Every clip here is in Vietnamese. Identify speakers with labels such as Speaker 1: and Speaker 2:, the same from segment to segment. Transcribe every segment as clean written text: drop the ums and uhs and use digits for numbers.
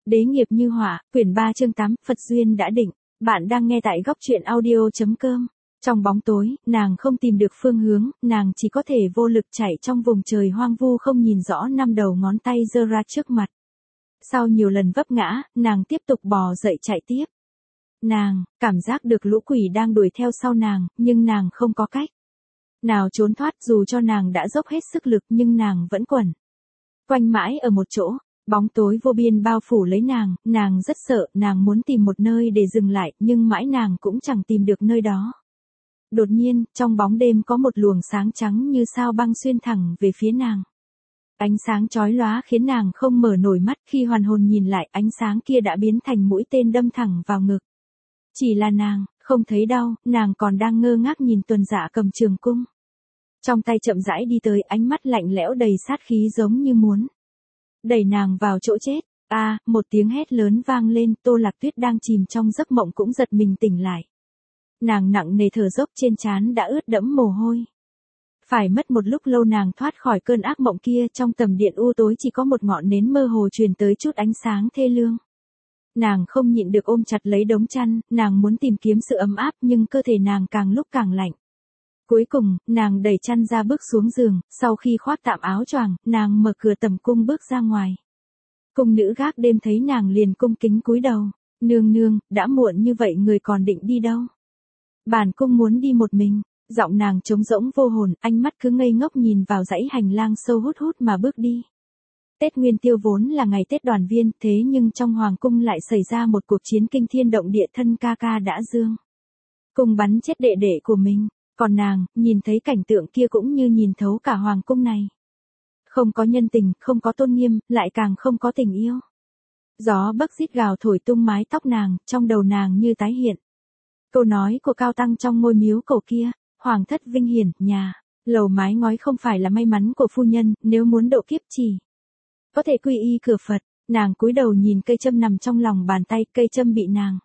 Speaker 1: Đế nghiệp như hỏa, quyển 3 chương 8, Phật duyên đã định. Bạn đang nghe tại góc truyện audio.com. Trong bóng tối, nàng không tìm được phương hướng, nàng chỉ có thể vô lực chạy trong vùng trời hoang vu không nhìn rõ năm đầu ngón tay giơ ra trước mặt. Sau nhiều lần vấp ngã, nàng tiếp tục bò dậy chạy tiếp. Nàng, cảm giác được lũ quỷ đang đuổi theo sau nàng, nhưng nàng không có cách nào trốn thoát dù cho nàng đã dốc hết sức lực nhưng nàng vẫn quẩn quanh mãi ở một chỗ. Bóng tối vô biên bao phủ lấy nàng rất sợ, nàng muốn tìm một nơi để dừng lại, nhưng mãi nàng cũng chẳng tìm được nơi đó. Đột nhiên, trong bóng đêm có một luồng sáng trắng như sao băng xuyên thẳng về phía nàng. Ánh sáng chói lóa khiến nàng không mở nổi mắt, khi hoàn hồn nhìn lại, ánh sáng kia đã biến thành mũi tên đâm thẳng vào ngực. Chỉ là nàng không thấy đau, nàng còn đang ngơ ngác nhìn Tuần Dạ cầm trường cung trong tay chậm rãi đi tới, ánh mắt lạnh lẽo đầy sát khí giống như muốn đẩy nàng vào chỗ chết. Một tiếng hét lớn vang lên, Tô Lạc Tuyết đang chìm trong giấc mộng cũng giật mình tỉnh lại. Nàng nặng nề thở dốc, trên trán đã ướt đẫm mồ hôi. Phải mất một lúc lâu nàng thoát khỏi cơn ác mộng kia, trong tầm điện u tối chỉ có một ngọn nến mơ hồ truyền tới chút ánh sáng thê lương. Nàng không nhịn được ôm chặt lấy đống chăn, nàng muốn tìm kiếm sự ấm áp nhưng cơ thể nàng càng lúc càng lạnh. Cuối cùng, nàng đẩy chăn ra bước xuống giường, sau khi khoác tạm áo choàng, nàng mở cửa tầm cung bước ra ngoài. Cung nữ gác đêm thấy nàng liền cung kính cúi đầu. Nương nương, đã muộn như vậy người còn định đi đâu? Bản cung muốn đi một mình. Giọng nàng trống rỗng vô hồn, ánh mắt cứ ngây ngốc nhìn vào dãy hành lang sâu hút hút mà bước đi. Tết Nguyên Tiêu vốn là ngày Tết đoàn viên, thế nhưng trong hoàng cung lại xảy ra một cuộc chiến kinh thiên động địa, thân ca ca đã dương cung bắn chết đệ đệ của mình. Còn nàng, nhìn thấy cảnh tượng kia cũng như nhìn thấu cả hoàng cung này. Không có nhân tình, không có tôn nghiêm, lại càng không có tình yêu. Gió bấc rít gào thổi tung mái tóc nàng, trong đầu nàng như tái hiện câu nói của Cao Tăng trong ngôi miếu cổ kia, hoàng thất vinh hiển, nhà lầu mái ngói không phải là may mắn của phu nhân, nếu muốn độ kiếp chỉ có thể quy y cửa Phật. Nàng cúi đầu nhìn cây châm nằm trong lòng bàn tay, cây châm bị nàng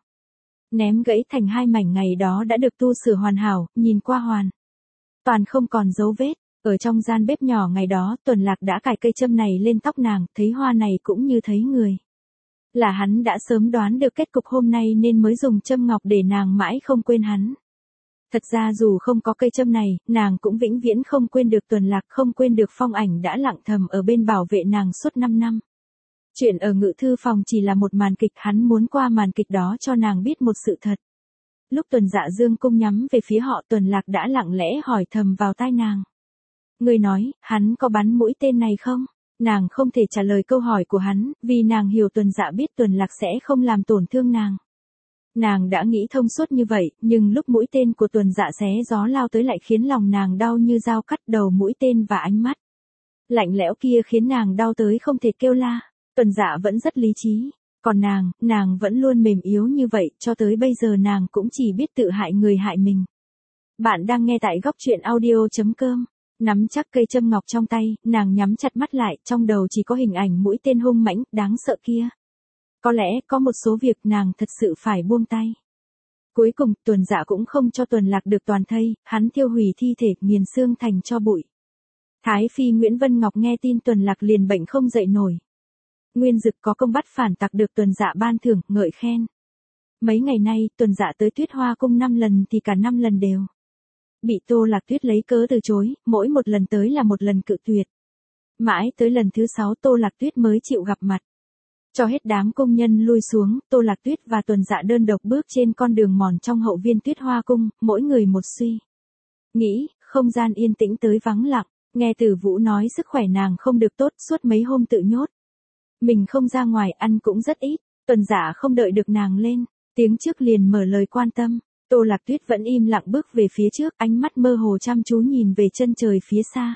Speaker 1: ném gãy thành hai mảnh ngày đó đã được tu sửa hoàn hảo, nhìn qua hoàn toàn không còn dấu vết. Ở trong gian bếp nhỏ ngày đó, Tuần Lạc đã cài cây châm này lên tóc nàng, thấy hoa này cũng như thấy người. Là hắn đã sớm đoán được kết cục hôm nay nên mới dùng châm ngọc để nàng mãi không quên hắn. Thật ra dù không có cây châm này, nàng cũng vĩnh viễn không quên được Tuần Lạc, không quên được phong ảnh đã lặng thầm ở bên bảo vệ nàng suốt 5 năm. Chuyện ở ngự thư phòng chỉ là một màn kịch, hắn muốn qua màn kịch đó cho nàng biết một sự thật. Lúc Tuần Dạ dương cung nhắm về phía họ, Tuần Lạc đã lặng lẽ hỏi thầm vào tai nàng. Người nói, hắn có bắn mũi tên này không? Nàng không thể trả lời câu hỏi của hắn, vì nàng hiểu Tuần Dạ biết Tuần Lạc sẽ không làm tổn thương nàng. Nàng đã nghĩ thông suốt như vậy, nhưng lúc mũi tên của Tuần Dạ xé gió lao tới lại khiến lòng nàng đau như dao cắt, đầu mũi tên và ánh mắt lạnh lẽo kia khiến nàng đau tới không thể kêu la. Tuần Dạ vẫn rất lý trí, còn nàng vẫn luôn mềm yếu như vậy, cho tới bây giờ nàng cũng chỉ biết tự hại người hại mình. Bạn đang nghe tại góc truyện audio.com. Nắm chắc cây châm ngọc trong tay, nàng nhắm chặt mắt lại, trong đầu chỉ có hình ảnh mũi tên hung mãnh, đáng sợ kia. Có lẽ, có một số việc nàng thật sự phải buông tay. Cuối cùng, Tuần Dạ cũng không cho Tuần Lạc được toàn thây, hắn thiêu hủy thi thể, nghiền xương thành tro bụi. Thái phi Nguyễn Vân Ngọc nghe tin Tuần Lạc liền bệnh không dậy nổi. Nguyên Dực có công bắt phản tặc được Tuần Dạ ban thưởng, ngợi khen. Mấy ngày nay, Tuần Dạ tới Tuyết Hoa cung 5 lần thì cả 5 lần đều bị Tô Lạc Tuyết lấy cớ từ chối, mỗi một lần tới là một lần cự tuyệt. Mãi tới lần thứ 6 Tô Lạc Tuyết mới chịu gặp mặt. Cho hết đám công nhân lui xuống, Tô Lạc Tuyết và Tuần Dạ đơn độc bước trên con đường mòn trong hậu viên Tuyết Hoa cung, mỗi người một suy nghĩ, không gian yên tĩnh tới vắng lặng. Nghe Tử Vũ nói sức khỏe nàng không được tốt, suốt mấy hôm tự nhốt mình không ra ngoài, ăn cũng rất ít. Tuần Dạ không đợi được nàng lên tiếng trước liền mở lời quan tâm. Tô Lạc Tuyết vẫn im lặng bước về phía trước, ánh mắt mơ hồ chăm chú nhìn về chân trời phía xa.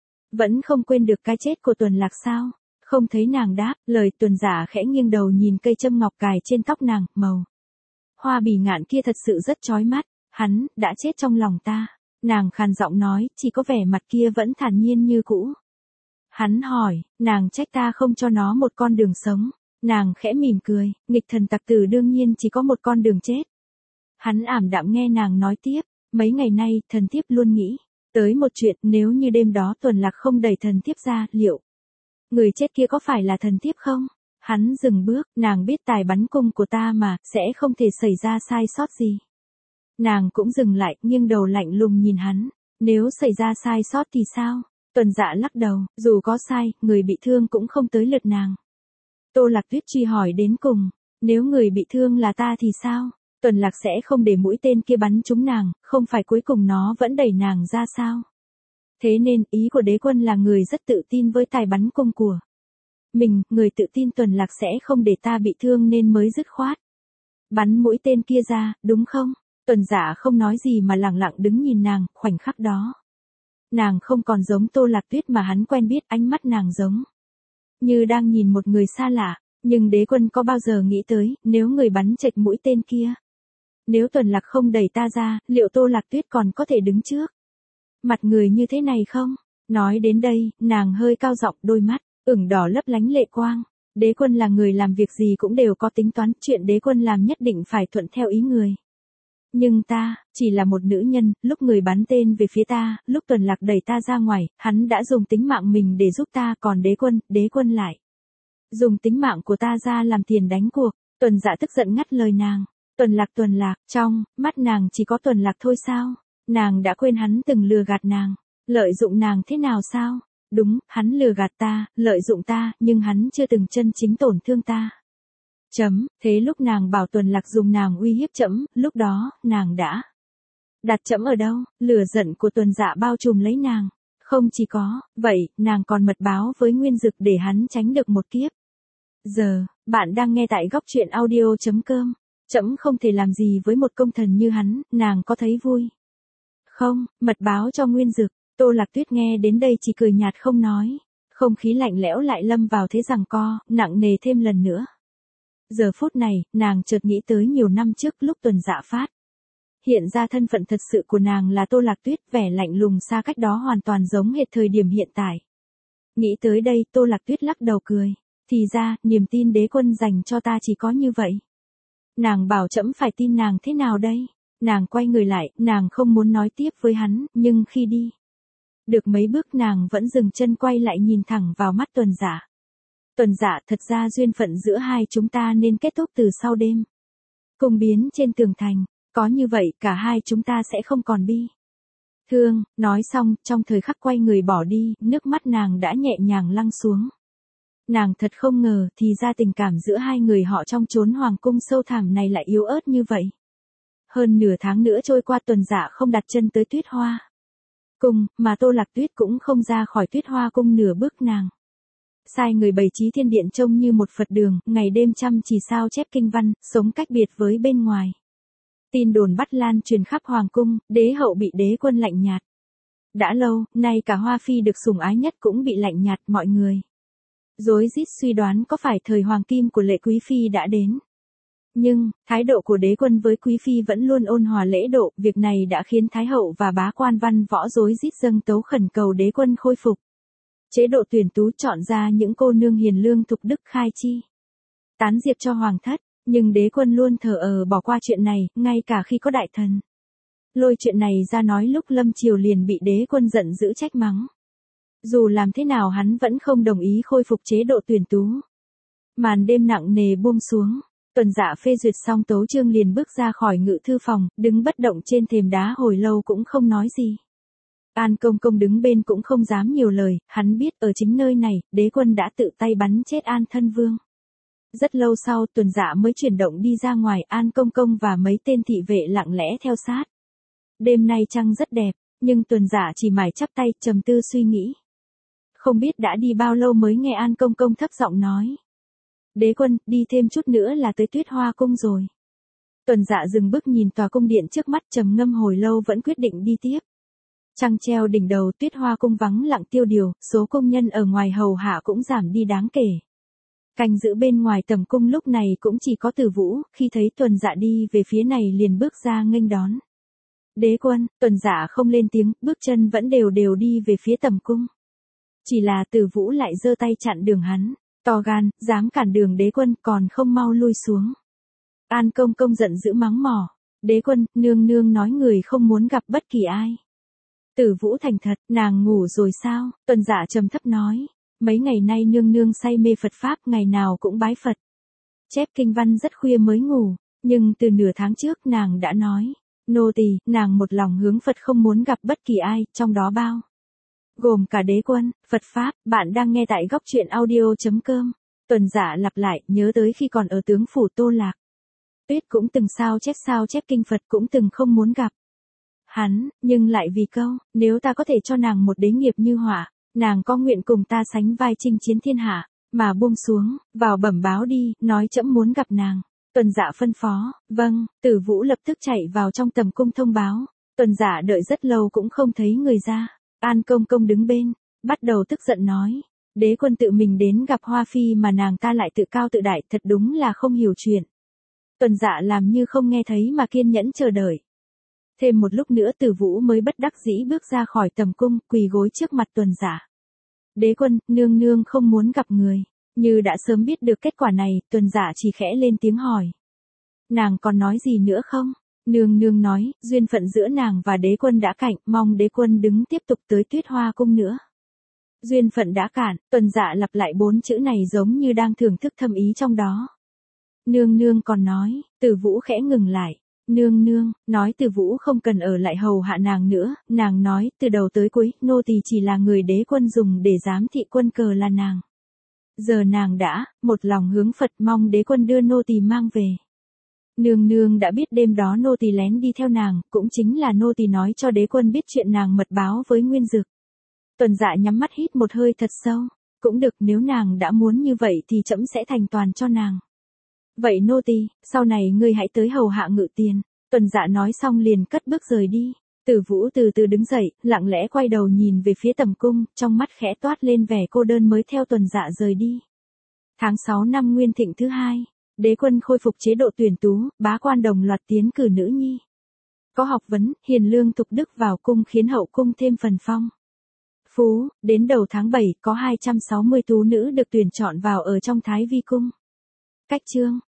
Speaker 1: Vẫn không quên được cái chết của Tuần Lạc sao? Không thấy nàng đáp, lời. Tuần Dạ khẽ nghiêng đầu nhìn cây châm ngọc cài trên tóc nàng, màu hoa bỉ ngạn kia thật sự rất chói mắt. Hắn đã chết trong lòng ta. Nàng khàn giọng nói, chỉ có vẻ mặt kia vẫn thản nhiên như cũ. Hắn hỏi, nàng trách ta không cho nó một con đường sống. Nàng khẽ mỉm cười, nghịch thần tặc tử đương nhiên chỉ có một con đường chết. Hắn ảm đạm nghe nàng nói tiếp, mấy ngày nay, thần thiếp luôn nghĩ tới một chuyện, nếu như đêm đó Tuần Lạc không đẩy thần thiếp ra, liệu người chết kia có phải là thần thiếp không? Hắn dừng bước, nàng biết tài bắn cung của ta mà, sẽ không thể xảy ra sai sót gì. Nàng cũng dừng lại, nghiêng đầu lạnh lùng nhìn hắn. Nếu xảy ra sai sót thì sao? Tuần Dạ lắc đầu, dù có sai, người bị thương cũng không tới lượt nàng. Tô Lạc Tuyết truy hỏi đến cùng, nếu người bị thương là ta thì sao? Tuần Lạc sẽ không để mũi tên kia bắn trúng nàng, không phải cuối cùng nó vẫn đẩy nàng ra sao? Thế nên, ý của đế quân là người rất tự tin với tài bắn cung của mình, người tự tin Tuần Lạc sẽ không để ta bị thương nên mới dứt khoát bắn mũi tên kia ra, đúng không? Tuần Dạ không nói gì mà lặng lặng đứng nhìn nàng, khoảnh khắc đó. Nàng không còn giống Tô Lạc Tuyết mà hắn quen biết, ánh mắt nàng giống như đang nhìn một người xa lạ, nhưng đế quân có bao giờ nghĩ tới, nếu người bắn chệch mũi tên kia, nếu Tuần Lạc không đẩy ta ra, liệu Tô Lạc Tuyết còn có thể đứng trước mặt người như thế này không? Nói đến đây, nàng hơi cao giọng, đôi mắt ửng đỏ lấp lánh lệ quang. Đế quân là người làm việc gì cũng đều có tính toán, chuyện đế quân làm nhất định phải thuận theo ý người. Nhưng ta, chỉ là một nữ nhân, lúc người bắn tên về phía ta, lúc Tuần Lạc đẩy ta ra ngoài, hắn đã dùng tính mạng mình để giúp ta, còn đế quân lại dùng tính mạng của ta ra làm tiền đánh cuộc. Tuần Dạ tức giận ngắt lời nàng. Tuần Lạc, trong mắt nàng chỉ có Tuần Lạc thôi sao? Nàng đã quên hắn từng lừa gạt nàng, lợi dụng nàng thế nào sao? Đúng, hắn lừa gạt ta, lợi dụng ta, nhưng hắn chưa từng chân chính tổn thương ta. Thế lúc nàng bảo Tuần Lạc dùng nàng uy hiếp trẫm, lúc đó, nàng đã đặt trẫm ở đâu? Lửa giận của Tuần Dạ bao trùm lấy nàng. Không chỉ có, vậy, nàng còn mật báo với Nguyên Dực để hắn tránh được một kiếp. Giờ, bạn đang nghe tại góc truyện audio.com. Trẫm không thể làm gì với một công thần như hắn, nàng có thấy vui không? Mật báo cho Nguyên Dực. Tô Lạc Tuyết nghe đến đây chỉ cười nhạt không nói. Không khí lạnh lẽo lại lâm vào thế giằng co, nặng nề thêm lần nữa. Giờ phút này, nàng chợt nghĩ tới nhiều năm trước lúc Tuần Dạ phát hiện ra thân phận thật sự của nàng là Tô Lạc Tuyết, vẻ lạnh lùng xa cách đó hoàn toàn giống hệt thời điểm hiện tại. Nghĩ tới đây, Tô Lạc Tuyết lắc đầu cười. Thì ra, niềm tin đế quân dành cho ta chỉ có như vậy. Nàng bảo trẫm phải tin nàng thế nào đây? Nàng quay người lại, nàng không muốn nói tiếp với hắn, nhưng khi đi được mấy bước nàng vẫn dừng chân quay lại nhìn thẳng vào mắt Tuần Dạ. Tuần Dạ, thật ra duyên phận giữa hai chúng ta nên kết thúc từ sau đêm cung biến trên tường thành, có như vậy cả hai chúng ta sẽ không còn bi thương. Nói xong, trong thời khắc quay người bỏ đi, nước mắt nàng đã nhẹ nhàng lăn xuống. Nàng thật không ngờ, thì ra tình cảm giữa hai người họ trong chốn hoàng cung sâu thẳm này lại yếu ớt như vậy. Hơn nửa tháng nữa trôi qua, Tuần Dạ không đặt chân tới Tuyết Hoa cung, mà Tô Lạc Tuyết cũng không ra khỏi Tuyết Hoa cung nửa bước. Nàng sai người bày trí thiên điện trông như một Phật đường, ngày đêm chăm chỉ sao chép kinh văn, sống cách biệt với bên ngoài. Tin đồn bắt lan truyền khắp hoàng cung, đế hậu bị đế quân lạnh nhạt. Đã lâu, nay cả Hoa Phi được sủng ái nhất cũng bị lạnh nhạt, mọi người rối rít suy đoán có phải thời hoàng kim của Lệ Quý Phi đã đến. Nhưng, thái độ của đế quân với Quý Phi vẫn luôn ôn hòa lễ độ, việc này đã khiến Thái hậu và bá quan văn võ rối rít dâng tấu khẩn cầu đế quân khôi phục chế độ tuyển tú, chọn ra những cô nương hiền lương thục đức khai chi tán diệp cho hoàng thất, nhưng đế quân luôn thờ bỏ qua chuyện này, ngay cả khi có đại thần lôi chuyện này ra nói lúc lâm triều liền bị đế quân giận dữ trách mắng. Dù làm thế nào hắn vẫn không đồng ý khôi phục chế độ tuyển tú. Màn đêm nặng nề buông xuống, Tuần Dạ phê duyệt xong tấu chương liền bước ra khỏi ngự thư phòng, đứng bất động trên thềm đá hồi lâu cũng không nói gì. An Công Công đứng bên cũng không dám nhiều lời, hắn biết ở chính nơi này, đế quân đã tự tay bắn chết An Thân Vương. Rất lâu sau, Tuần Dạ mới chuyển động đi ra ngoài, An Công Công và mấy tên thị vệ lặng lẽ theo sát. Đêm nay trăng rất đẹp, nhưng Tuần Dạ chỉ mải chắp tay, trầm tư suy nghĩ. Không biết đã đi bao lâu mới nghe An Công Công thấp giọng nói. Đế quân, đi thêm chút nữa là tới Tuyết Hoa cung rồi. Tuần Dạ dừng bước nhìn tòa cung điện trước mắt, trầm ngâm hồi lâu vẫn quyết định đi tiếp. Trăng treo đỉnh đầu, Tuyết Hoa cung vắng lặng tiêu điều, số công nhân ở ngoài hầu hạ cũng giảm đi đáng kể. Canh giữ bên ngoài tầm cung lúc này cũng chỉ có Từ Vũ, khi thấy Tuần Dạ đi về phía này liền bước ra nghênh đón. Đế quân, Tuần Dạ không lên tiếng, bước chân vẫn đều đều đi về phía tầm cung. Chỉ là Từ Vũ lại giơ tay chặn đường hắn, to gan, dám cản đường đế quân, còn không mau lui xuống. An Công Công giận dữ mắng mỏ, đế quân, nương nương nói người không muốn gặp bất kỳ ai. Từ Vũ thành thật, nàng ngủ rồi sao? Tuần Dạ trầm thấp nói, Mấy ngày nay nương nương say mê Phật Pháp, ngày nào cũng bái Phật. Chép kinh văn rất khuya mới ngủ, nhưng từ nửa tháng trước nàng đã nói, nô tỳ, nàng một lòng hướng Phật không muốn gặp bất kỳ ai, trong đó bao gồm cả đế quân, Phật Pháp. Bạn đang nghe tại góc truyện audio.com. Tuần Dạ lặp lại, nhớ tới khi còn ở tướng phủ Tô Lạc. Tuyết cũng từng sao chép kinh Phật, cũng từng không muốn gặp hắn, nhưng lại vì câu, nếu ta có thể cho nàng một đế nghiệp như hỏa, nàng có nguyện cùng ta sánh vai chinh chiến thiên hạ, mà buông xuống, vào bẩm báo đi, nói trẫm muốn gặp nàng. Tuần Dạ phân phó, vâng. Tử Vũ lập tức chạy vào trong tầm cung thông báo. Tuần Dạ đợi rất lâu cũng không thấy người ra. An Công Công đứng bên, bắt đầu tức giận nói, đế quân tự mình đến gặp Hoa Phi mà nàng ta lại tự cao tự đại, thật đúng là không hiểu chuyện. Tuần Dạ làm như không nghe thấy mà kiên nhẫn chờ đợi. Thêm một lúc nữa Tử Vũ mới bất đắc dĩ bước ra khỏi tầm cung, quỳ gối trước mặt Tuần Dạ. Đế quân, nương nương không muốn gặp người. Như đã sớm biết được kết quả này, Tuần Dạ chỉ khẽ lên tiếng hỏi. Nàng còn nói gì nữa không? Nương nương nói, duyên phận giữa nàng và đế quân đã cạn, mong đế quân đừng tiếp tục tới Tuyết Hoa cung nữa. Duyên phận đã cạn, Tuần Dạ lặp lại 4 chữ này giống như đang thưởng thức thâm ý trong đó. Nương nương còn nói, Tử Vũ khẽ ngừng lại. Nương nương, nói Tử Vũ không cần ở lại hầu hạ nàng nữa, nàng nói, từ đầu tới cuối, nô tỳ chỉ là người đế quân dùng để giám thị quân cờ là nàng. Giờ nàng đã, một lòng hướng Phật, mong đế quân đưa nô tỳ mang về. Nương nương đã biết đêm đó nô tỳ lén đi theo nàng, cũng chính là nô tỳ nói cho đế quân biết chuyện nàng mật báo với Nguyên Dực. Tuần Dạ nhắm mắt hít một hơi thật sâu. Cũng được, nếu nàng đã muốn như vậy thì trẫm sẽ thành toàn cho nàng. Vậy nô tỳ, sau này ngươi hãy tới hầu hạ Ngự Tiền. Tuần Dạ nói xong liền cất bước rời đi. Tử Vũ từ từ đứng dậy, lặng lẽ quay đầu nhìn về phía tầm cung, trong mắt khẽ toát lên vẻ cô đơn mới theo Tuần Dạ rời đi. Tháng 6 năm Nguyên Thịnh thứ 2, đế quân khôi phục chế độ tuyển tú, bá quan đồng loạt tiến cử nữ nhi. Có học vấn, hiền lương thục đức vào cung khiến hậu cung thêm phần phong phú. Đến đầu tháng 7 có 260 tú nữ được tuyển chọn vào ở trong Thái Vi cung. Cách chương